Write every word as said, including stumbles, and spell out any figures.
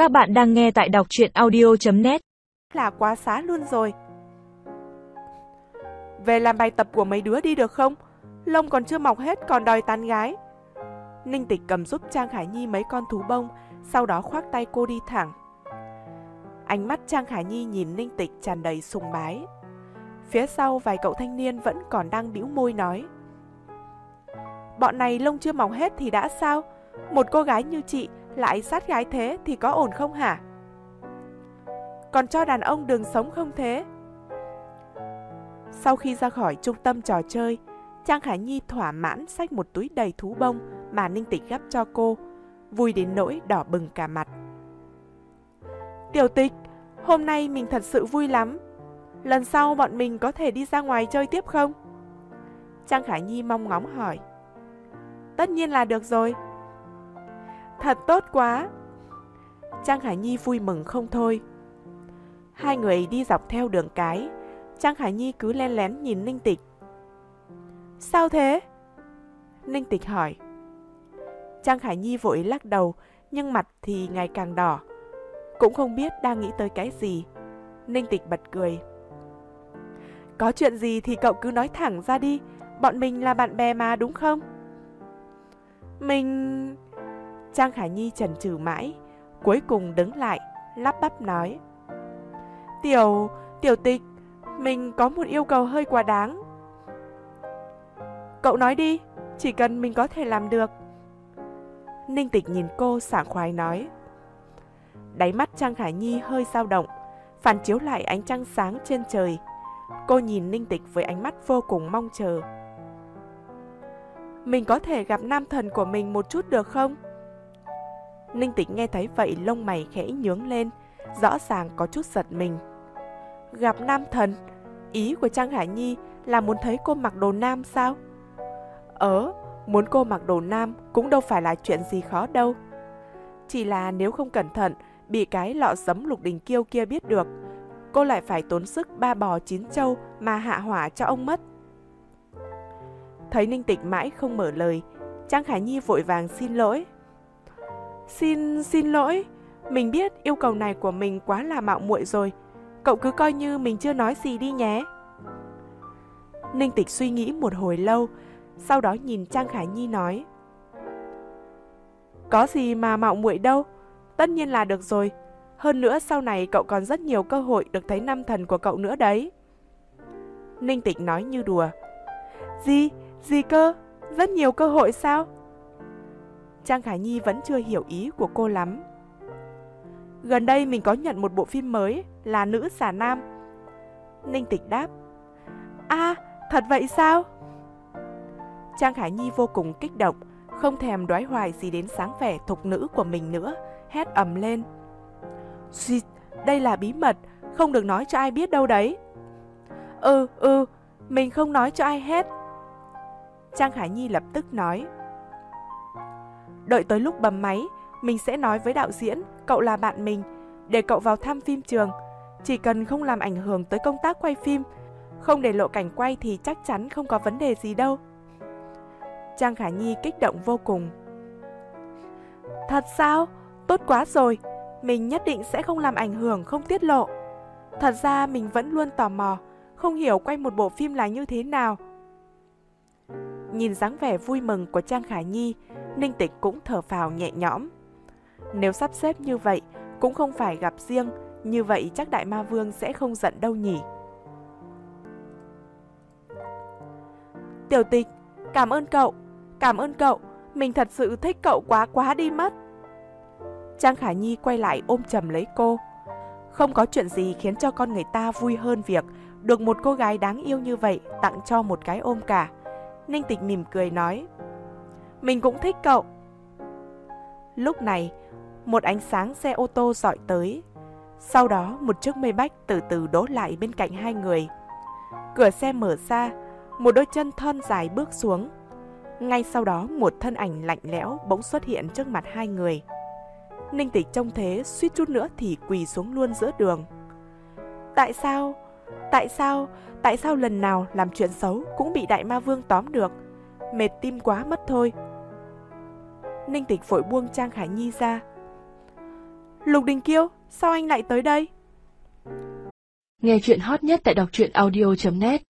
Các bạn đang nghe tại đọc truyện audio chấm net. Là quá xá luôn rồi. Về làm bài tập của mấy đứa đi được không? Lông còn chưa mọc hết còn đòi tán gái. Ninh Tịch cầm giúp Trang Khải Nhi mấy con thú bông, sau đó khoác tay cô đi thẳng. Ánh mắt Trang Khải Nhi nhìn Ninh Tịch tràn đầy sùng bái. Phía sau vài cậu thanh niên vẫn còn đang bĩu môi nói: bọn này lông chưa mọc hết thì đã sao? Một cô gái như chị lại sát gái thế thì có ổn không hả? Còn cho đàn ông đường sống không thế? Sau khi ra khỏi trung tâm trò chơi, Trang Khải Nhi thỏa mãn xách một túi đầy thú bông mà Ninh Tịch gắp cho cô, vui đến nỗi đỏ bừng cả mặt. Tiểu Tịch, hôm nay mình thật sự vui lắm. Lần sau bọn mình có thể đi ra ngoài chơi tiếp không? Trang Khải Nhi mong ngóng hỏi. Tất nhiên là được rồi. Thật tốt quá. Trang Khải Nhi vui mừng không thôi. Hai người đi dọc theo đường cái. Trang Khải Nhi cứ len lén nhìn Ninh Tịch. Sao thế? Ninh Tịch hỏi. Trang Khải Nhi vội lắc đầu, nhưng mặt thì ngày càng đỏ. Cũng không biết đang nghĩ tới cái gì. Ninh Tịch bật cười. Có chuyện gì thì cậu cứ nói thẳng ra đi. Bọn mình là bạn bè mà đúng không? Mình... Trang Khải Nhi chần chừ mãi, cuối cùng đứng lại, lắp bắp nói. Tiểu... Tiểu Tịch, mình có một yêu cầu hơi quá đáng. Cậu nói đi, chỉ cần mình có thể làm được. Ninh Tịch nhìn cô sảng khoái nói. Đáy mắt Trang Khải Nhi hơi dao động, phản chiếu lại ánh trăng sáng trên trời. Cô nhìn Ninh Tịch với ánh mắt vô cùng mong chờ. Mình có thể gặp nam thần của mình một chút được không? Ninh Tịch nghe thấy vậy lông mày khẽ nhướng lên, rõ ràng có chút giật mình. Gặp nam thần? Ý của Trang Khải Nhi là muốn thấy cô mặc đồ nam sao? Ờ, muốn cô mặc đồ nam cũng đâu phải là chuyện gì khó đâu. Chỉ là nếu không cẩn thận bị cái lọ giấm Lục Đình Kiêu kia biết được, cô lại phải tốn sức ba bò chín trâu mà hạ hỏa cho ông mất. Thấy Ninh Tịch mãi không mở lời, Trang Khải Nhi vội vàng xin lỗi. Xin, xin lỗi, mình biết yêu cầu này của mình quá là mạo muội rồi. Cậu cứ coi như mình chưa nói gì đi nhé. Ninh Tịch suy nghĩ một hồi lâu, sau đó nhìn Trang Khải Nhi nói. Có gì mà mạo muội đâu, tất nhiên là được rồi. Hơn nữa sau này cậu còn rất nhiều cơ hội được thấy nam thần của cậu nữa đấy. Ninh Tịch nói như đùa. Gì? Gì cơ? Rất nhiều cơ hội sao? Trang Khải Nhi vẫn chưa hiểu ý của cô lắm. Gần đây mình có nhận một bộ phim mới là Nữ Xà Nam. Ninh Tịch đáp. À, thật vậy sao? Trang Khải Nhi vô cùng kích động, không thèm đoái hoài gì đến sáng vẻ thục nữ của mình nữa, hét ầm lên. Xịt, đây là bí mật, không được nói cho ai biết đâu đấy. Ừ, ừ, mình không nói cho ai hết. Trang Khải Nhi lập tức nói. Đợi tới lúc bấm máy, mình sẽ nói với đạo diễn, cậu là bạn mình, để cậu vào thăm phim trường. Chỉ cần không làm ảnh hưởng tới công tác quay phim, không để lộ cảnh quay thì chắc chắn không có vấn đề gì đâu. Trang Khải Nhi kích động vô cùng. Thật sao? Tốt quá rồi, mình nhất định sẽ không làm ảnh hưởng, không tiết lộ. Thật ra mình vẫn luôn tò mò, không hiểu quay một bộ phim là như thế nào. Nhìn dáng vẻ vui mừng của Trang Khải Nhi, Ninh Tịch cũng thở phào nhẹ nhõm. Nếu sắp xếp như vậy, cũng không phải gặp riêng, như vậy chắc Đại Ma Vương sẽ không giận đâu nhỉ. Tiểu Tịch, cảm ơn cậu, cảm ơn cậu, mình thật sự thích cậu quá quá đi mất. Trang Khải Nhi quay lại ôm chầm lấy cô. Không có chuyện gì khiến cho con người ta vui hơn việc được một cô gái đáng yêu như vậy tặng cho một cái ôm cả. Ninh Tịch mỉm cười nói. Mình cũng thích cậu. Lúc này, một ánh sáng xe ô tô dọi tới. Sau đó một chiếc Maybach từ từ đỗ lại bên cạnh hai người. Cửa xe mở ra, một đôi chân thon dài bước xuống. Ngay sau đó một thân ảnh lạnh lẽo bỗng xuất hiện trước mặt hai người. Ninh Tịch trông thế suýt chút nữa thì quỳ xuống luôn giữa đường. Tại sao? Tại sao? Tại sao lần nào làm chuyện xấu cũng bị Đại Ma Vương tóm được? Mệt tim quá mất thôi. Ninh Tịch vội buông Trang Khải Nhi ra. Lục Đình Kiêu, sao anh lại tới đây? Nghe chuyện hot nhất tại đọc truyện audio chấm net